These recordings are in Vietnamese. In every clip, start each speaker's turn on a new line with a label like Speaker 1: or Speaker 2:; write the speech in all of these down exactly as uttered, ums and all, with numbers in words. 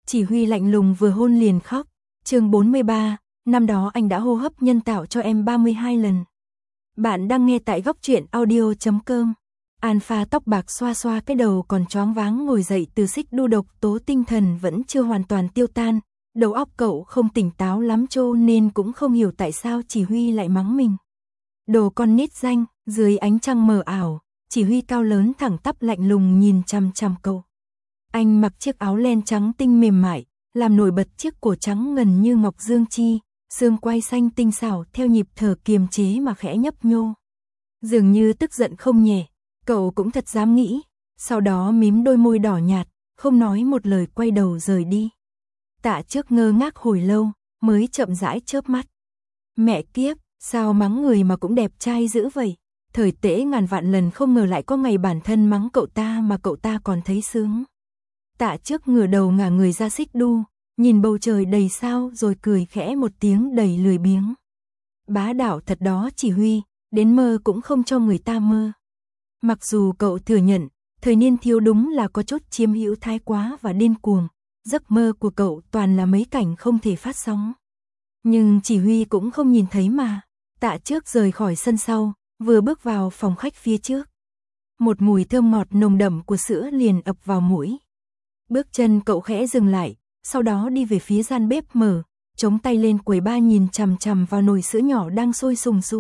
Speaker 1: Chỉ Huy lạnh lùng vừa hôn liền khóc. Chương bốn mươi ba, năm đó anh đã hô hấp nhân tạo cho em ba mươi hai lần. Bạn đang nghe tại góc truyện audio chấm com. Alpha tóc bạc xoa xoa cái đầu còn choáng váng ngồi dậy từ xích đu độc tố, tinh thần vẫn chưa hoàn toàn tiêu tan. Đầu óc cậu không tỉnh táo lắm cho nên cũng không hiểu tại sao Chỉ Huy lại mắng mình. Đồ con nít danh. Dưới ánh trăng mờ ảo, Chỉ Huy cao lớn thẳng tắp lạnh lùng nhìn chằm chằm cậu. Anh mặc chiếc áo len trắng tinh mềm mại, làm nổi bật chiếc cổ trắng ngần như ngọc dương chi, xương quai xanh tinh xảo theo nhịp thở kiềm chế mà khẽ nhấp nhô. Dường như tức giận không nhẹ, cậu cũng thật dám nghĩ, sau đó mím đôi môi đỏ nhạt, không nói một lời quay đầu rời đi. Tạ Trước ngơ ngác hồi lâu, mới chậm rãi chớp mắt. Mẹ kiếp, sao mắng người mà cũng đẹp trai dữ vậy? Thời Tễ ngàn vạn lần không ngờ lại có ngày bản thân mắng cậu ta mà cậu ta còn thấy sướng. Tạ Trước ngửa đầu ngả người ra xích đu, nhìn bầu trời đầy sao rồi cười khẽ một tiếng đầy lười biếng. Bá đạo thật đó Chỉ Huy, đến mơ cũng không cho người ta mơ. Mặc dù cậu thừa nhận, thời niên thiếu đúng là có chút chiếm hữu thái quá và điên cuồng, giấc mơ của cậu toàn là mấy cảnh không thể phát sóng. Nhưng Chỉ Huy cũng không nhìn thấy mà. Tạ Trước rời khỏi sân sau, vừa bước vào phòng khách phía trước. Một mùi thơm ngọt nồng đậm của sữa liền ập vào mũi. Bước chân cậu khẽ dừng lại, sau đó đi về phía gian bếp mở, chống tay lên quầy ba nhìn chằm chằm vào nồi sữa nhỏ đang sôi sùng sục.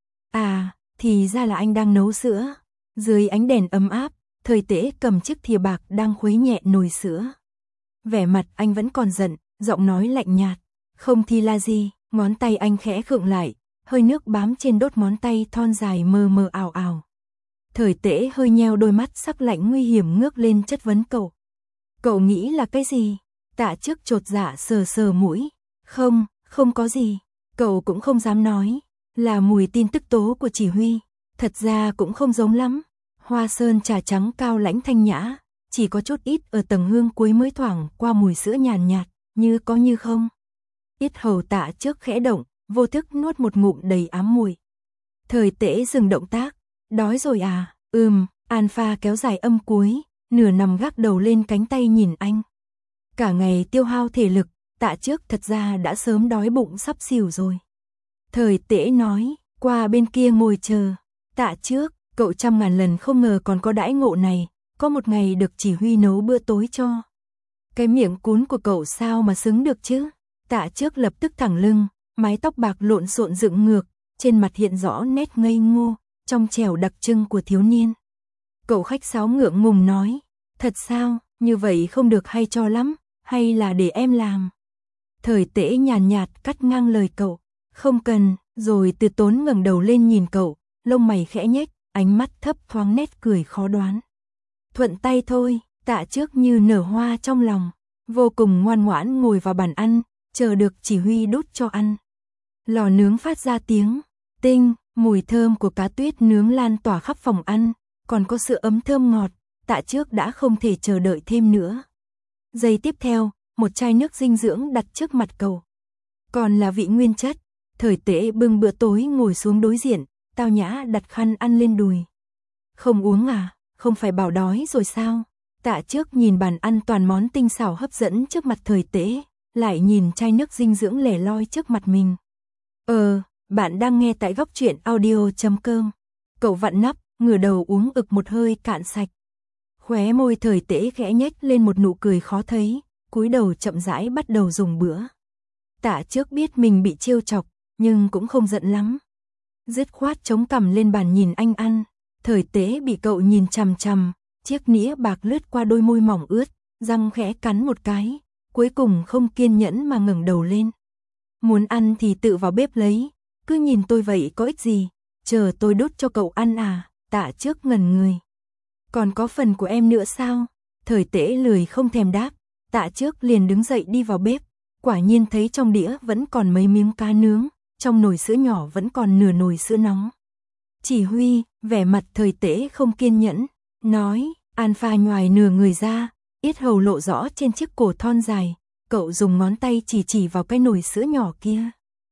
Speaker 1: À, thì ra là anh đang nấu sữa. Dưới ánh đèn ấm áp, Thời Tễ cầm chiếc thìa bạc đang khuấy nhẹ nồi sữa. Vẻ mặt anh vẫn còn giận, giọng nói lạnh nhạt. Không thì là gì, ngón tay anh khẽ khựng lại, hơi nước bám trên đốt ngón tay thon dài mờ mờ ảo ảo. Thời Tễ hơi nheo đôi mắt sắc lạnh nguy hiểm ngước lên chất vấn cậu. Cậu nghĩ là cái gì? Tạ Trước chột dạ sờ sờ mũi. Không, không có gì. Cậu cũng không dám nói. Là mùi tin tức tố của Chỉ Huy. Thật ra cũng không giống lắm. Hoa sơn trà trắng cao lãnh thanh nhã, chỉ có chút ít ở tầng hương cuối mới thoảng qua mùi sữa nhàn nhạt, như có như không. Yết hầu Tạ Trước khẽ động, vô thức nuốt một ngụm đầy ám mùi. Thời Tễ dừng động tác. Đói rồi à? Ừm. Alpha kéo dài âm cuối, nửa nằm gác đầu lên cánh tay nhìn anh. Cả ngày tiêu hao thể lực, Tạ Trước thật ra đã sớm đói bụng sắp xỉu rồi. Thời Tễ nói, qua bên kia ngồi chờ. Tạ Trước, cậu trăm ngàn lần không ngờ còn có đãi ngộ này, có một ngày được Chỉ Huy nấu bữa tối cho. Cái miệng cún của cậu sao mà xứng được chứ? Tạ Trước lập tức thẳng lưng, mái tóc bạc lộn xộn dựng ngược, trên mặt hiện rõ nét ngây ngô, trong trẻo đặc trưng của thiếu niên. Cậu khách sáo ngượng ngùng nói, thật sao, như vậy không được hay cho lắm, hay là để em làm? Thời Tễ nhàn nhạt, nhạt cắt ngang lời cậu, không cần, rồi Từ Tốn ngẩng đầu lên nhìn cậu, lông mày khẽ nhếch, ánh mắt thấp thoáng nét cười khó đoán. Thuận tay thôi. Tạ Trước như nở hoa trong lòng, vô cùng ngoan ngoãn ngồi vào bàn ăn, chờ được Chỉ Huy đút cho ăn. Lò nướng phát ra tiếng tinh, mùi thơm của cá tuyết nướng lan tỏa khắp phòng ăn, còn có sự ấm thơm ngọt. Tạ Trước đã không thể chờ đợi thêm nữa. Giây tiếp theo, một chai nước dinh dưỡng đặt trước mặt cậu. Còn là vị nguyên chất. Thời Tễ bưng bữa tối ngồi xuống đối diện, tao nhã đặt khăn ăn lên đùi. Không uống à? Không phải bảo đói rồi sao? Tạ Trước nhìn bàn ăn toàn món tinh xảo hấp dẫn trước mặt Thời Tễ, lại nhìn chai nước dinh dưỡng lẻ loi trước mặt mình. Ờ, bạn đang nghe tại góc truyện audio chấm com. Cậu vặn nắp, ngửa đầu uống ực một hơi cạn sạch. Khóe môi Thời Tễ khẽ nhếch lên một nụ cười khó thấy, cúi đầu chậm rãi bắt đầu dùng bữa. Tạ Trước biết mình bị trêu chọc, nhưng cũng không giận lắm. Dứt khoát chống cằm lên bàn nhìn anh ăn. Thời Tễ bị cậu nhìn chằm chằm, chiếc nĩa bạc lướt qua đôi môi mỏng ướt, răng khẽ cắn một cái, cuối cùng không kiên nhẫn mà ngẩng đầu lên. Muốn ăn thì tự vào bếp lấy, cứ nhìn tôi vậy có ích gì, chờ tôi đút cho cậu ăn à? Tạ Trước ngẩn người. Còn có phần của em nữa sao? Thời Tễ lười không thèm đáp. Tạ Trước liền đứng dậy đi vào bếp, quả nhiên thấy trong đĩa vẫn còn mấy miếng cá nướng, trong nồi sữa nhỏ vẫn còn nửa nồi sữa nóng. Chỉ Huy, vẻ mặt Thời Tễ không kiên nhẫn, nói. Alpha nhoài nửa người ra, yết hầu lộ rõ trên chiếc cổ thon dài, cậu dùng ngón tay chỉ chỉ vào cái nồi sữa nhỏ kia.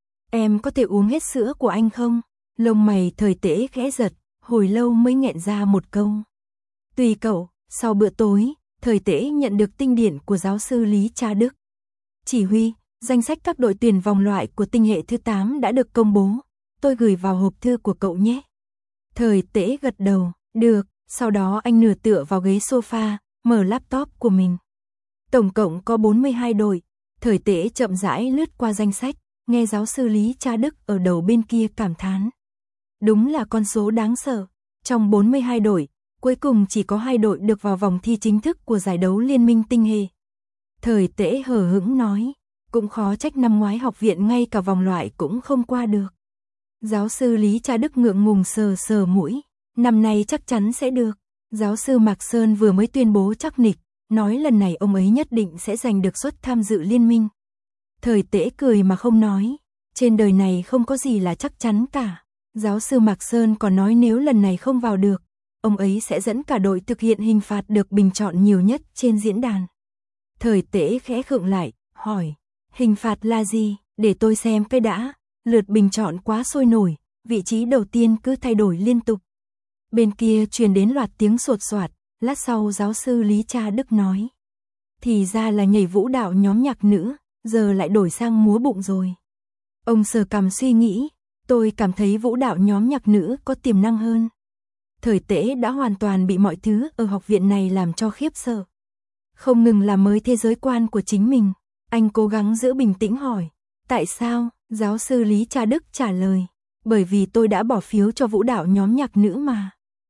Speaker 1: Em có thể uống hết sữa của anh không? Lông mày Thời Tễ khẽ giật, hồi lâu mới nghẹn ra một câu. Tùy cậu. Sau bữa tối, Thời Tễ nhận được tinh điển của giáo sư Lý Cha Đức. Chỉ huy, danh sách các đội tuyển vòng loại của tinh hệ thứ tám đã được công bố. Tôi gửi vào hộp thư của cậu nhé. Thời Tễ gật đầu, được, sau đó anh nửa tựa vào ghế sofa, mở laptop của mình. Tổng cộng có bốn mươi hai đội. Thời Tễ chậm rãi lướt qua danh sách, nghe giáo sư Lý Cha Đức ở đầu bên kia cảm thán. Đúng là con số đáng sợ. Trong bốn mươi hai đội, cuối cùng chỉ có hai đội được vào vòng thi chính thức của giải đấu Liên minh tinh hệ. Thời Tễ hờ hững nói, cũng khó trách năm ngoái học viện ngay cả vòng loại cũng không qua được. Giáo sư Lý Cha Đức ngượng ngùng sờ sờ mũi, năm nay chắc chắn sẽ được. Giáo sư Mạc Sơn vừa mới tuyên bố chắc nịch, nói lần này ông ấy nhất định sẽ giành được suất tham dự liên minh. Thời Tễ cười mà không nói, trên đời này không có gì là chắc chắn cả. Giáo sư Mạc Sơn còn nói nếu lần này không vào được, ông ấy sẽ dẫn cả đội thực hiện hình phạt được bình chọn nhiều nhất trên diễn đàn. Thời Tễ khẽ khựng lại, hỏi, hình phạt là gì, để tôi xem cái đã, lượt bình chọn quá sôi nổi, vị trí đầu tiên cứ thay đổi liên tục. Bên kia truyền đến loạt tiếng sột soạt, lát sau giáo sư Lý Cha Đức nói. Thì ra là nhảy vũ đạo nhóm nhạc nữ, giờ lại đổi sang múa bụng rồi. Ông sờ cằm suy nghĩ, tôi cảm thấy vũ đạo nhóm nhạc nữ có tiềm năng hơn. Thời Tễ đã hoàn toàn bị mọi thứ ở học viện này làm cho khiếp sợ. Không ngừng làm mới thế giới quan của chính mình, anh cố gắng giữ bình tĩnh hỏi. Tại sao? Giáo sư Lý Cha Đức trả lời. Bởi vì tôi đã bỏ phiếu cho vũ đạo nhóm nhạc nữ mà.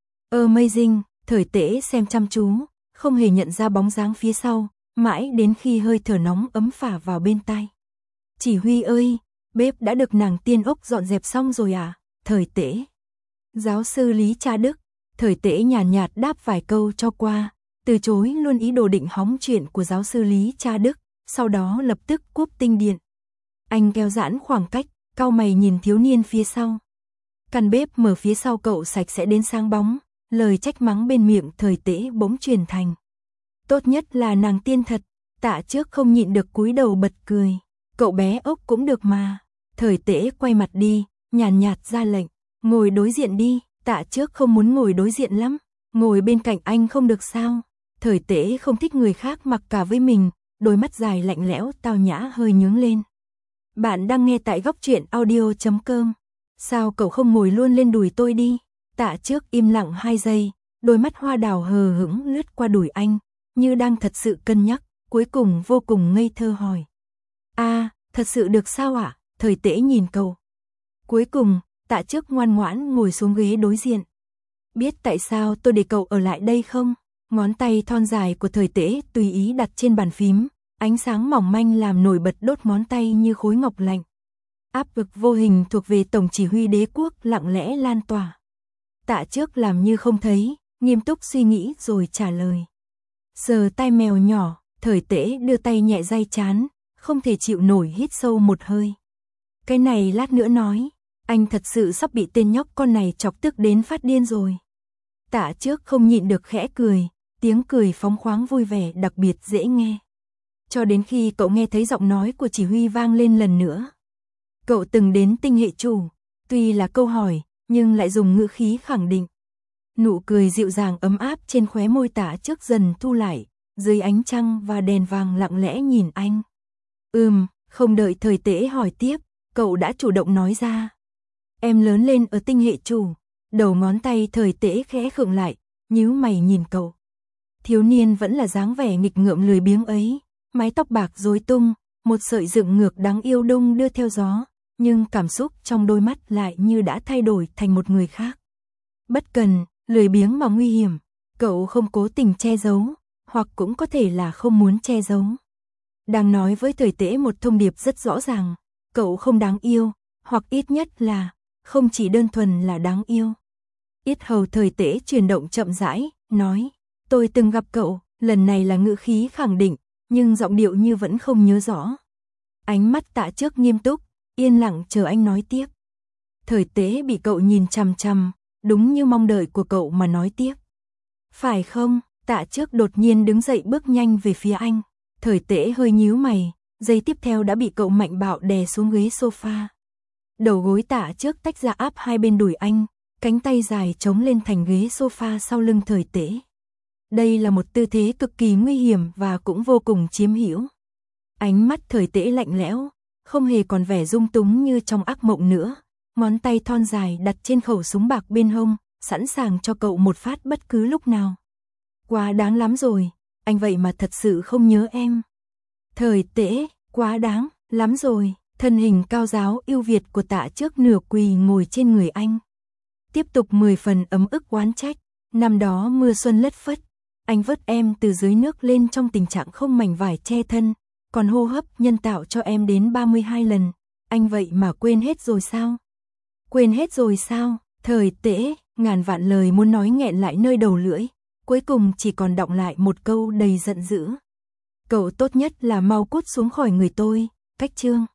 Speaker 1: Amazing, Thời Tễ xem chăm chú, không hề nhận ra bóng dáng phía sau, mãi đến khi hơi thở nóng ấm phả vào bên tai. Chỉ huy ơi, bếp đã được nàng tiên ốc dọn dẹp xong rồi à? Thời Tễ. Giáo sư Lý Cha Đức. Thời Tễ nhàn nhạt, nhạt đáp vài câu cho qua, từ chối luôn ý đồ định hóng chuyện của giáo sư Lý Cha Đức, sau đó lập tức cúp tinh điện. Anh kéo giãn khoảng cách, cau mày nhìn thiếu niên phía sau. Căn bếp mở phía sau cậu sạch sẽ đến sáng bóng, lời trách mắng bên miệng Thời Tễ bỗng truyền thành. Tốt nhất là nàng tiên thật, Tạ Trước không nhịn được cúi đầu bật cười. Cậu bé ốc cũng được mà. Thời Tễ quay mặt đi, nhàn nhạt, nhạt ra lệnh, ngồi đối diện đi. Tạ Trước không muốn ngồi đối diện lắm, ngồi bên cạnh anh không được sao? Thời Tễ không thích người khác mặc cả với mình, đôi mắt dài lạnh lẽo tao nhã hơi nhướng lên. Bạn đang nghe tại góc truyện audio chấm com. Sao cậu không ngồi luôn lên đùi tôi đi? Tạ Trước im lặng hai giây, đôi mắt hoa đào hờ hững lướt qua đùi anh, như đang thật sự cân nhắc, cuối cùng vô cùng ngây thơ hỏi. A, à, thật sự được sao ạ? À? Thời Tễ nhìn cậu. Cuối cùng, Tạ Trước ngoan ngoãn ngồi xuống ghế đối diện. Biết tại sao tôi để cậu ở lại đây không? Ngón tay thon dài của Thời Tễ tùy ý đặt trên bàn phím, ánh sáng mỏng manh làm nổi bật đốt ngón tay như khối ngọc lạnh. Áp lực vô hình thuộc về tổng chỉ huy đế quốc lặng lẽ lan tỏa. Tạ Trước làm như không thấy, nghiêm túc suy nghĩ rồi trả lời. Sờ tai mèo nhỏ, Thời Tễ đưa tay nhẹ day chán, không thể chịu nổi hít sâu một hơi. Cái này lát nữa nói, anh thật sự sắp bị tên nhóc con này chọc tức đến phát điên rồi. Tạ Trước không nhịn được khẽ cười, tiếng cười phóng khoáng vui vẻ đặc biệt dễ nghe. Cho đến khi cậu nghe thấy giọng nói của chỉ huy vang lên lần nữa. Cậu từng đến tinh hệ chủ, tuy là câu hỏi, nhưng lại dùng ngữ khí khẳng định. Nụ cười dịu dàng ấm áp trên khóe môi Tạ Trước dần thu lại, dưới ánh trăng và đèn vàng lặng lẽ nhìn anh. Ừm, không đợi Thời Tễ hỏi tiếp, cậu đã chủ động nói ra. Em lớn lên ở tinh hệ chủ. Đầu ngón tay Thời Tễ khẽ khựng lại, nhíu mày nhìn cậu. Thiếu niên vẫn là dáng vẻ nghịch ngợm lười biếng ấy, mái tóc bạc rối tung, một sợi dựng ngược đáng yêu đung đưa theo gió, nhưng cảm xúc trong đôi mắt lại như đã thay đổi thành một người khác. Bất cần, lười biếng mà nguy hiểm, cậu không cố tình che giấu, hoặc cũng có thể là không muốn che giấu. Đang nói với Thời Tễ một thông điệp rất rõ ràng, cậu không đáng yêu, hoặc ít nhất là không chỉ đơn thuần là đáng yêu. Yết hầu Thời Tễ chuyển động chậm rãi, nói, tôi từng gặp cậu, lần này là ngữ khí khẳng định, nhưng giọng điệu như vẫn không nhớ rõ. Ánh mắt Tạ Trước nghiêm túc, yên lặng chờ anh nói tiếp. Thời Tễ bị cậu nhìn chằm chằm, đúng như mong đợi của cậu mà nói tiếp. Phải không? Tạ Trước đột nhiên đứng dậy bước nhanh về phía anh. Thời Tễ hơi nhíu mày, giây tiếp theo đã bị cậu mạnh bạo đè xuống ghế sofa. Đầu gối Tạ Trước tách ra áp hai bên đùi anh, cánh tay dài chống lên thành ghế sofa sau lưng Thời Tễ. Đây là một tư thế cực kỳ nguy hiểm và cũng vô cùng chiếm hữu. Ánh mắt Thời Tễ lạnh lẽo, không hề còn vẻ dung túng như trong ác mộng nữa. Ngón tay thon dài đặt trên khẩu súng bạc bên hông, sẵn sàng cho cậu một phát bất cứ lúc nào. Quá đáng lắm rồi, anh vậy mà thật sự không nhớ em. Thời Tễ, quá đáng lắm rồi. Thân hình cao ráo ưu việt của Tạ Trước nửa quỳ ngồi trên người anh. Tiếp tục mười phần ấm ức oán trách. Năm đó mưa xuân lất phất, anh vớt em từ dưới nước lên trong tình trạng không mảnh vải che thân, còn hô hấp nhân tạo cho em đến ba mươi hai lần. Anh vậy mà quên hết rồi sao? Quên hết rồi sao? Thời Tễ, ngàn vạn lời muốn nói nghẹn lại nơi đầu lưỡi, cuối cùng chỉ còn đọng lại một câu đầy giận dữ. Cậu tốt nhất là mau cút xuống khỏi người tôi, Cách Trương.